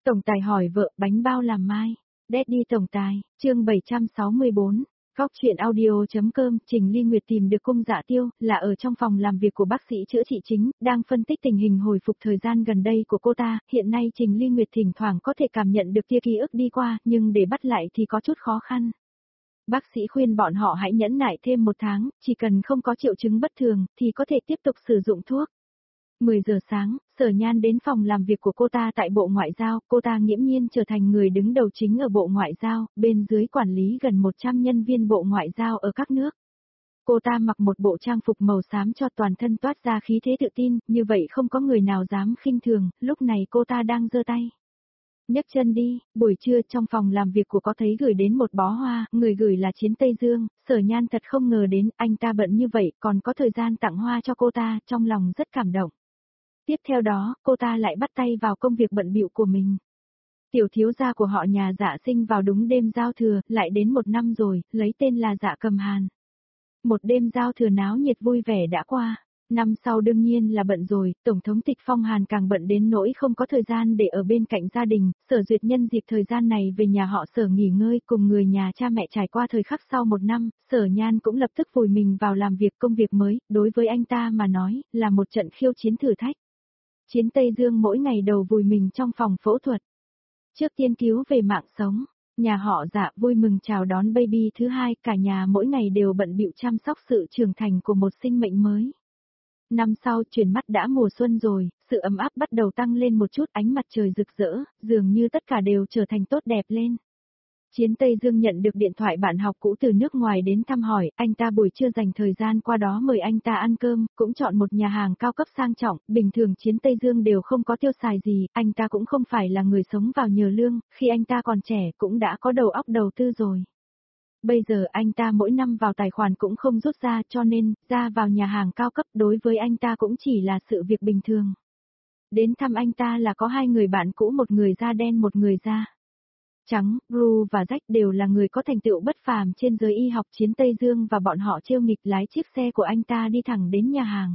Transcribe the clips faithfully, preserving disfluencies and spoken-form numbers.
Tổng tài hỏi vợ bánh bao làm mai. Daddy tổng tài, chương bảy trăm sáu mươi bốn. Góc chuyện audio.com. Trình Ly Nguyệt tìm được Cung Dạ Tiêu, là ở trong phòng làm việc của bác sĩ chữa trị chính, đang phân tích tình hình hồi phục thời gian gần đây của cô ta. Hiện nay Trình Ly Nguyệt thỉnh thoảng có thể cảm nhận được tia ký ức đi qua, nhưng để bắt lại thì có chút khó khăn. Bác sĩ khuyên bọn họ hãy nhẫn nại thêm một tháng, chỉ cần không có triệu chứng bất thường, thì có thể tiếp tục sử dụng thuốc. mười giờ sáng, Sở Nhan đến phòng làm việc của cô ta tại Bộ Ngoại giao, cô ta nghiễm nhiên trở thành người đứng đầu chính ở Bộ Ngoại giao, bên dưới quản lý gần một trăm nhân viên Bộ Ngoại giao ở các nước. Cô ta mặc một bộ trang phục màu xám cho toàn thân toát ra khí thế tự tin, như vậy không có người nào dám khinh thường, lúc này cô ta đang giơ tay. Nhấc chân đi, buổi trưa trong phòng làm việc của có thấy gửi đến một bó hoa, người gửi là Chiến Tây Dương, Sở Nhan thật không ngờ đến, anh ta bận như vậy, còn có thời gian tặng hoa cho cô ta, trong lòng rất cảm động. Tiếp theo đó, cô ta lại bắt tay vào công việc bận bịu của mình. Tiểu thiếu gia của họ nhà Dạ sinh vào đúng đêm giao thừa, lại đến một năm rồi, lấy tên là Dạ Cầm Hàn. Một đêm giao thừa náo nhiệt vui vẻ đã qua. Năm sau đương nhiên là bận rồi, Tổng thống Tịch Phong Hàn càng bận đến nỗi không có thời gian để ở bên cạnh gia đình. Sở Duyệt nhân dịp thời gian này về nhà họ Sở nghỉ ngơi cùng người nhà cha mẹ trải qua thời khắc sau một năm, Sở Nhan cũng lập tức vùi mình vào làm việc công việc mới, đối với anh ta mà nói, là một trận khiêu chiến thử thách. Chiến Tây Dương mỗi ngày đầu vùi mình trong phòng phẫu thuật. Trước tiên cứu về mạng sống, nhà họ Dạ vui mừng chào đón baby thứ hai, cả nhà mỗi ngày đều bận bịu chăm sóc sự trưởng thành của một sinh mệnh mới. Năm sau chuyển mắt đã mùa xuân rồi, sự ấm áp bắt đầu tăng lên một chút, ánh mặt trời rực rỡ, dường như tất cả đều trở thành tốt đẹp lên. Chiến Tây Dương nhận được điện thoại bạn học cũ từ nước ngoài đến thăm hỏi, anh ta buổi trưa dành thời gian qua đó mời anh ta ăn cơm, cũng chọn một nhà hàng cao cấp sang trọng, bình thường Chiến Tây Dương đều không có tiêu xài gì, anh ta cũng không phải là người sống vào nhờ lương, khi anh ta còn trẻ cũng đã có đầu óc đầu tư rồi. Bây giờ anh ta mỗi năm vào tài khoản cũng không rút ra, cho nên, ra vào nhà hàng cao cấp đối với anh ta cũng chỉ là sự việc bình thường. Đến thăm anh ta là có hai người bạn cũ, một người da đen một người da trắng, Ru và Jack đều là người có thành tựu bất phàm trên giới y học. Chiến Tây Dương và bọn họ trêu nghịch lái chiếc xe của anh ta đi thẳng đến nhà hàng.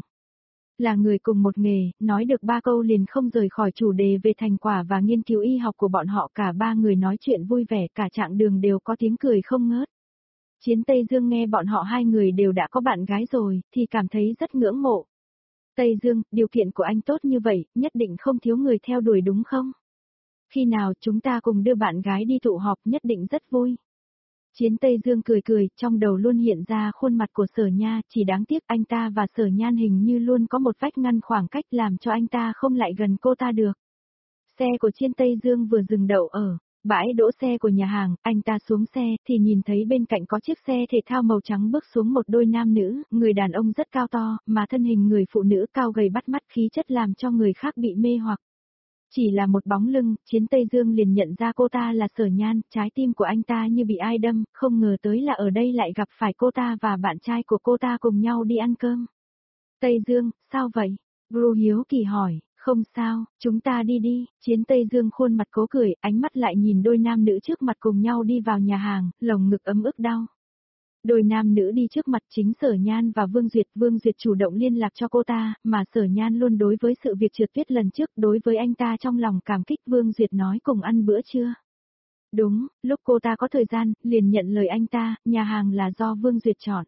Là người cùng một nghề, nói được ba câu liền không rời khỏi chủ đề về thành quả và nghiên cứu y học của bọn họ, cả ba người nói chuyện vui vẻ, cả chặng đường đều có tiếng cười không ngớt. Chiến Tây Dương nghe bọn họ hai người đều đã có bạn gái rồi, thì cảm thấy rất ngưỡng mộ. Tây Dương, điều kiện của anh tốt như vậy, nhất định không thiếu người theo đuổi đúng không? Khi nào chúng ta cùng đưa bạn gái đi tụ họp nhất định rất vui. Chiến Tây Dương cười cười, trong đầu luôn hiện ra khuôn mặt của Sở Nha, chỉ đáng tiếc anh ta và Sở Nhan hình như luôn có một vách ngăn khoảng cách làm cho anh ta không lại gần cô ta được. Xe của Chiến Tây Dương vừa dừng đậu ở bãi đỗ xe của nhà hàng, anh ta xuống xe thì nhìn thấy bên cạnh có chiếc xe thể thao màu trắng bước xuống một đôi nam nữ, người đàn ông rất cao to, mà thân hình người phụ nữ cao gầy bắt mắt, khí chất làm cho người khác bị mê hoặc. Chỉ là một bóng lưng, Chiến Tây Dương liền nhận ra cô ta là Sở Nhan, trái tim của anh ta như bị ai đâm, không ngờ tới là ở đây lại gặp phải cô ta và bạn trai của cô ta cùng nhau đi ăn cơm. Tây Dương, sao vậy? Ru hiếu kỳ hỏi. Không sao, chúng ta đi đi. Chiến Tây Dương khuôn mặt cố cười, ánh mắt lại nhìn đôi nam nữ trước mặt cùng nhau đi vào nhà hàng, lồng ngực ấm ức đau. Đôi nam nữ đi trước mặt chính Sở Nhan và Vương Duyệt. Vương Duyệt chủ động liên lạc cho cô ta, mà Sở Nhan luôn đối với sự việc trượt tuyết lần trước, đối với anh ta trong lòng cảm kích. Vương Duyệt nói cùng ăn bữa trưa. Đúng, lúc cô ta có thời gian, liền nhận lời anh ta, nhà hàng là do Vương Duyệt chọn.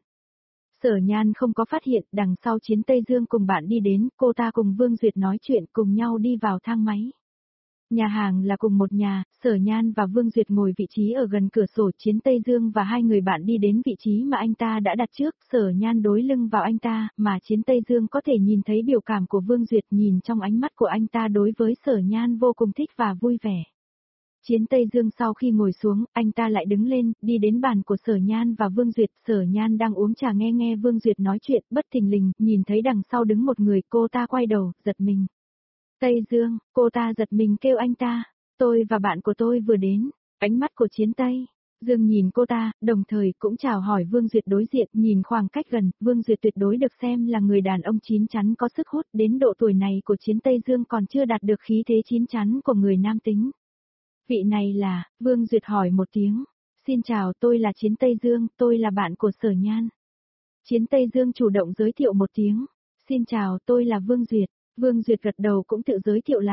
Sở Nhan không có phát hiện, đằng sau Chiến Tây Dương cùng bạn đi đến, cô ta cùng Vương Duyệt nói chuyện cùng nhau đi vào thang máy. Nhà hàng là cùng một nhà, Sở Nhan và Vương Duyệt ngồi vị trí ở gần cửa sổ, Chiến Tây Dương và hai người bạn đi đến vị trí mà anh ta đã đặt trước, Sở Nhan đối lưng vào anh ta, mà Chiến Tây Dương có thể nhìn thấy biểu cảm của Vương Duyệt, nhìn trong ánh mắt của anh ta đối với Sở Nhan vô cùng thích và vui vẻ. Chiến Tây Dương sau khi ngồi xuống, anh ta lại đứng lên, đi đến bàn của Sở Nhan và Vương Duyệt. Sở Nhan đang uống trà nghe nghe Vương Duyệt nói chuyện, bất thình lình, nhìn thấy đằng sau đứng một người, cô ta quay đầu, giật mình. Tây Dương, cô ta giật mình kêu anh ta, tôi và bạn của tôi vừa đến. Ánh mắt của Chiến Tây Dương nhìn cô ta, đồng thời cũng chào hỏi Vương Duyệt đối diện, nhìn khoảng cách gần, Vương Duyệt tuyệt đối được xem là người đàn ông chín chắn có sức hút, đến độ tuổi này của Chiến Tây Dương còn chưa đạt được khí thế chín chắn của người nam tính. Vị này là, Vương Duyệt hỏi một tiếng. Xin chào, tôi là Chiến Tây Dương, tôi là bạn của Sở Nhan. Chiến Tây Dương chủ động giới thiệu một tiếng. Xin chào, tôi là Vương Duyệt. Vương Duyệt gật đầu cũng tự giới thiệu lại.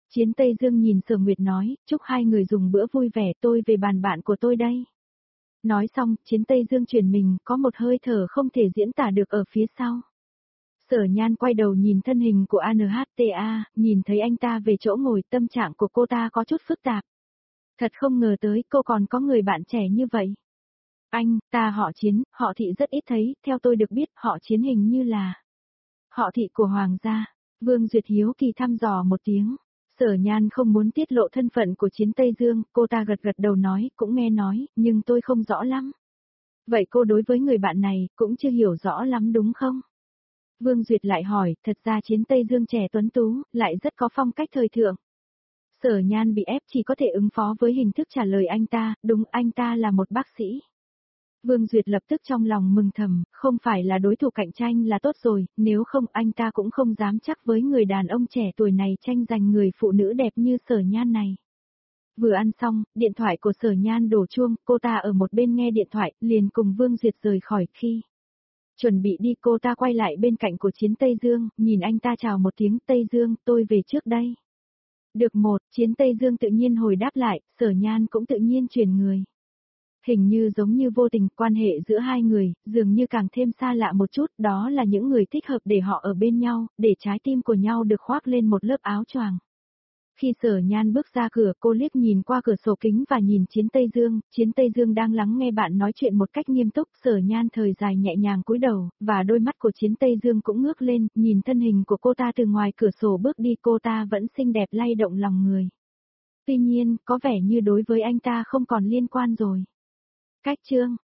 Chiến Tây Dương nhìn Sở Nguyệt nói, chúc hai người dùng bữa vui vẻ, tôi về bàn bạn của tôi đây. Nói xong, Chiến Tây Dương chuyển mình, có một hơi thở không thể diễn tả được ở phía sau. Sở Nhan quay đầu nhìn thân hình của a en hát tê a, nhìn thấy anh ta về chỗ ngồi, tâm trạng của cô ta có chút phức tạp. Thật không ngờ tới cô còn có người bạn trẻ như vậy. Anh, ta họ Chiến, họ Thị rất ít thấy, theo tôi được biết họ Chiến hình như là họ Thị của Hoàng gia. Vương Duyệt hiếu kỳ thăm dò một tiếng. Sở Nhan không muốn tiết lộ thân phận của Chiến Tây Dương, cô ta gật gật đầu nói, cũng nghe nói, nhưng tôi không rõ lắm. Vậy cô đối với người bạn này, cũng chưa hiểu rõ lắm đúng không? Vương Duyệt lại hỏi, thật ra Chiến Tây Dương trẻ tuấn tú, lại rất có phong cách thời thượng. Sở Nhan bị ép chỉ có thể ứng phó với hình thức trả lời anh ta, đúng anh ta là một bác sĩ. Vương Duyệt lập tức trong lòng mừng thầm, không phải là đối thủ cạnh tranh là tốt rồi, nếu không anh ta cũng không dám chắc với người đàn ông trẻ tuổi này tranh giành người phụ nữ đẹp như Sở Nhan này. Vừa ăn xong, điện thoại của Sở Nhan đổ chuông, cô ta ở một bên nghe điện thoại, liền cùng Vương Duyệt rời khỏi. Khi chuẩn bị đi cô ta quay lại bên cạnh của Chiến Tây Dương, nhìn anh ta chào một tiếng, Tây Dương, tôi về trước đây. Được một, Chiến Tây Dương tự nhiên hồi đáp lại, Sở Nhan cũng tự nhiên chuyển người. Hình như giống như vô tình, quan hệ giữa hai người, dường như càng thêm xa lạ một chút, đó là những người thích hợp để họ ở bên nhau, để trái tim của nhau được khoác lên một lớp áo choàng. Khi Sở Nhan bước ra cửa, cô liếc nhìn qua cửa sổ kính và nhìn Chiến Tây Dương, Chiến Tây Dương đang lắng nghe bạn nói chuyện một cách nghiêm túc, Sở Nhan thời dài nhẹ nhàng cúi đầu, và đôi mắt của Chiến Tây Dương cũng ngước lên, nhìn thân hình của cô ta từ ngoài cửa sổ bước đi, cô ta vẫn xinh đẹp lay động lòng người. Tuy nhiên, có vẻ như đối với anh ta không còn liên quan rồi. Cách chương